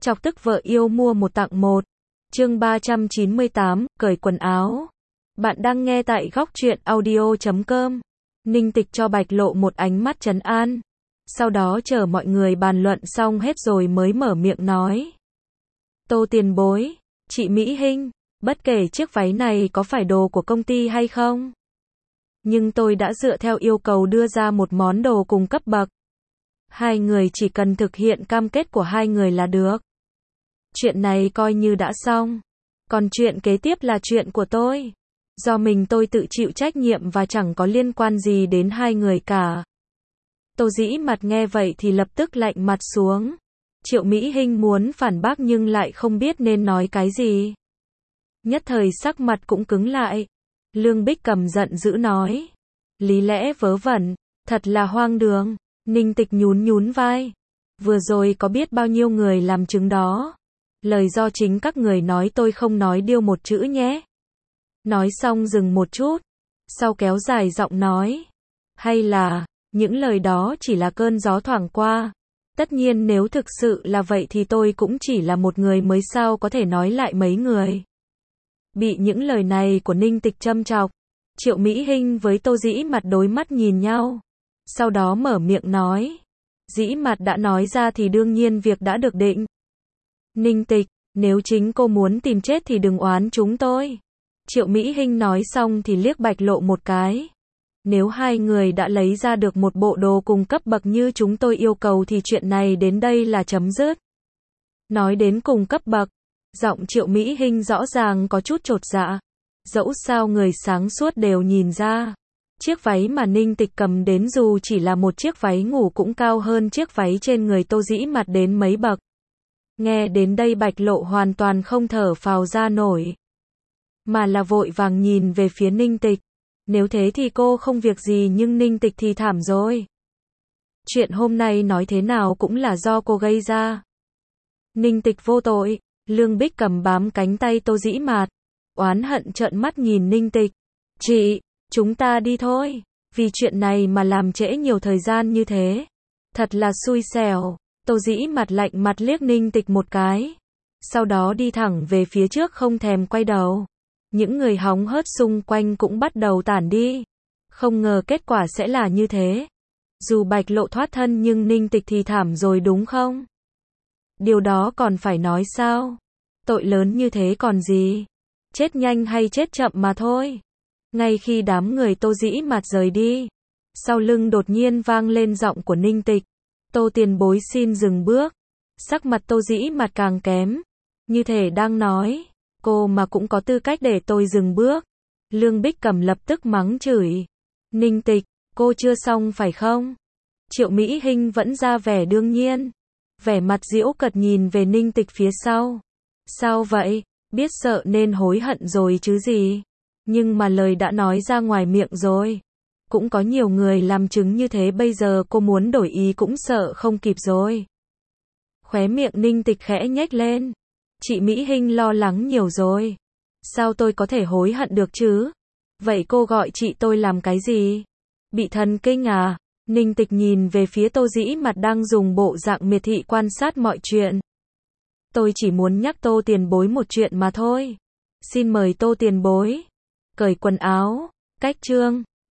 Chọc tức vợ yêu mua một tặng một. Chương 398, cởi quần áo. Bạn đang nghe tại góc truyện audio.com. Ninh Tịch cho Bạch Lộ một ánh mắt trấn an. Sau đó chờ mọi người bàn luận xong hết rồi mới mở miệng nói. Tô tiền bối, chị Mỹ Hinh, bất kể chiếc váy này có phải đồ của công ty hay không, nhưng tôi đã dựa theo yêu cầu đưa ra một món đồ cùng cấp bậc. Hai người chỉ cần thực hiện cam kết của hai người là được. Chuyện này coi như đã xong. Còn chuyện kế tiếp là chuyện của tôi. Do mình tôi tự chịu trách nhiệm và chẳng có liên quan gì đến hai người cả. Tô Dĩ Mặt nghe vậy thì lập tức lạnh mặt xuống. Triệu Mỹ Hinh muốn phản bác nhưng lại không biết nên nói cái gì. Nhất thời sắc mặt cũng cứng lại. Lương Bích Cầm giận dữ nói. Lý lẽ vớ vẩn, thật là hoang đường. Ninh Tịch nhún nhún vai. Vừa rồi có biết bao nhiêu người làm chứng đó. Lời do chính các người nói, tôi không nói điêu một chữ nhé. Nói xong dừng một chút. Sau kéo dài giọng nói. Hay là, những lời đó chỉ là cơn gió thoảng qua. Tất nhiên nếu thực sự là vậy thì tôi cũng chỉ là một người mới, sao có thể nói lại mấy người. Bị những lời này của Ninh Tịch châm chọc, Triệu Mỹ Hinh với Tô Dĩ Mặt đối mắt nhìn nhau. Sau đó mở miệng nói. Dĩ Mặt đã nói ra thì đương nhiên việc đã được định. Ninh Tịch, nếu chính cô muốn tìm chết thì đừng oán chúng tôi. Triệu Mỹ Hinh nói xong thì liếc Bạch Lộ một cái. Nếu hai người đã lấy ra được một bộ đồ cùng cấp bậc như chúng tôi yêu cầu thì chuyện này đến đây là chấm dứt. Nói đến cùng cấp bậc, giọng Triệu Mỹ Hinh rõ ràng có chút chột dạ. Dẫu sao người sáng suốt đều nhìn ra. Chiếc váy mà Ninh Tịch cầm đến dù chỉ là một chiếc váy ngủ cũng cao hơn chiếc váy trên người Tô Dĩ Mặt đến mấy bậc. Nghe đến đây Bạch Lộ hoàn toàn không thở phào ra nổi. Mà là vội vàng nhìn về phía Ninh Tịch. Nếu thế thì cô không việc gì, nhưng Ninh Tịch thì thảm rồi. Chuyện hôm nay nói thế nào cũng là do cô gây ra. Ninh Tịch vô tội. Lương Bích Cầm bám cánh tay Tô Dĩ Mạt, oán hận trợn mắt nhìn Ninh Tịch. Chị, chúng ta đi thôi. Vì chuyện này mà làm trễ nhiều thời gian như thế. Thật là xui xẻo. Tô Dĩ Mặt lạnh mặt liếc Ninh Tịch một cái. Sau đó đi thẳng về phía trước không thèm quay đầu. Những người hóng hớt xung quanh cũng bắt đầu tản đi. Không ngờ kết quả sẽ là như thế. Dù Bạch Lộ thoát thân nhưng Ninh Tịch thì thảm rồi đúng không? Điều đó còn phải nói sao? Tội lớn như thế còn gì? Chết nhanh hay chết chậm mà thôi. Ngay khi đám người Tô Dĩ Mặt rời đi, sau lưng đột nhiên vang lên giọng của Ninh Tịch. Tô tiền bối xin dừng bước. Sắc mặt Tô Dĩ Mặt càng kém. Như thể đang nói, cô mà cũng có tư cách để tôi dừng bước. Lương Bích Cầm lập tức mắng chửi. Ninh Tịch, cô chưa xong phải không? Triệu Mỹ Hinh vẫn ra vẻ đương nhiên. Vẻ mặt giễu cợt nhìn về Ninh Tịch phía sau. Sao vậy? Biết sợ nên hối hận rồi chứ gì? Nhưng mà lời đã nói ra ngoài miệng rồi. Cũng có nhiều người làm chứng như thế, bây giờ cô muốn đổi ý cũng sợ không kịp rồi. Khóe miệng Ninh Tịch khẽ nhếch lên. Chị Mỹ Hinh lo lắng nhiều rồi. Sao tôi có thể hối hận được chứ? Vậy cô gọi chị tôi làm cái gì? Bị thần kinh à? Ninh Tịch nhìn về phía Tô Dĩ Mặt đang dùng bộ dạng miệt thị quan sát mọi chuyện. Tôi chỉ muốn nhắc Tô tiền bối một chuyện mà thôi. Xin mời Tô tiền bối cởi quần áo. Cách chương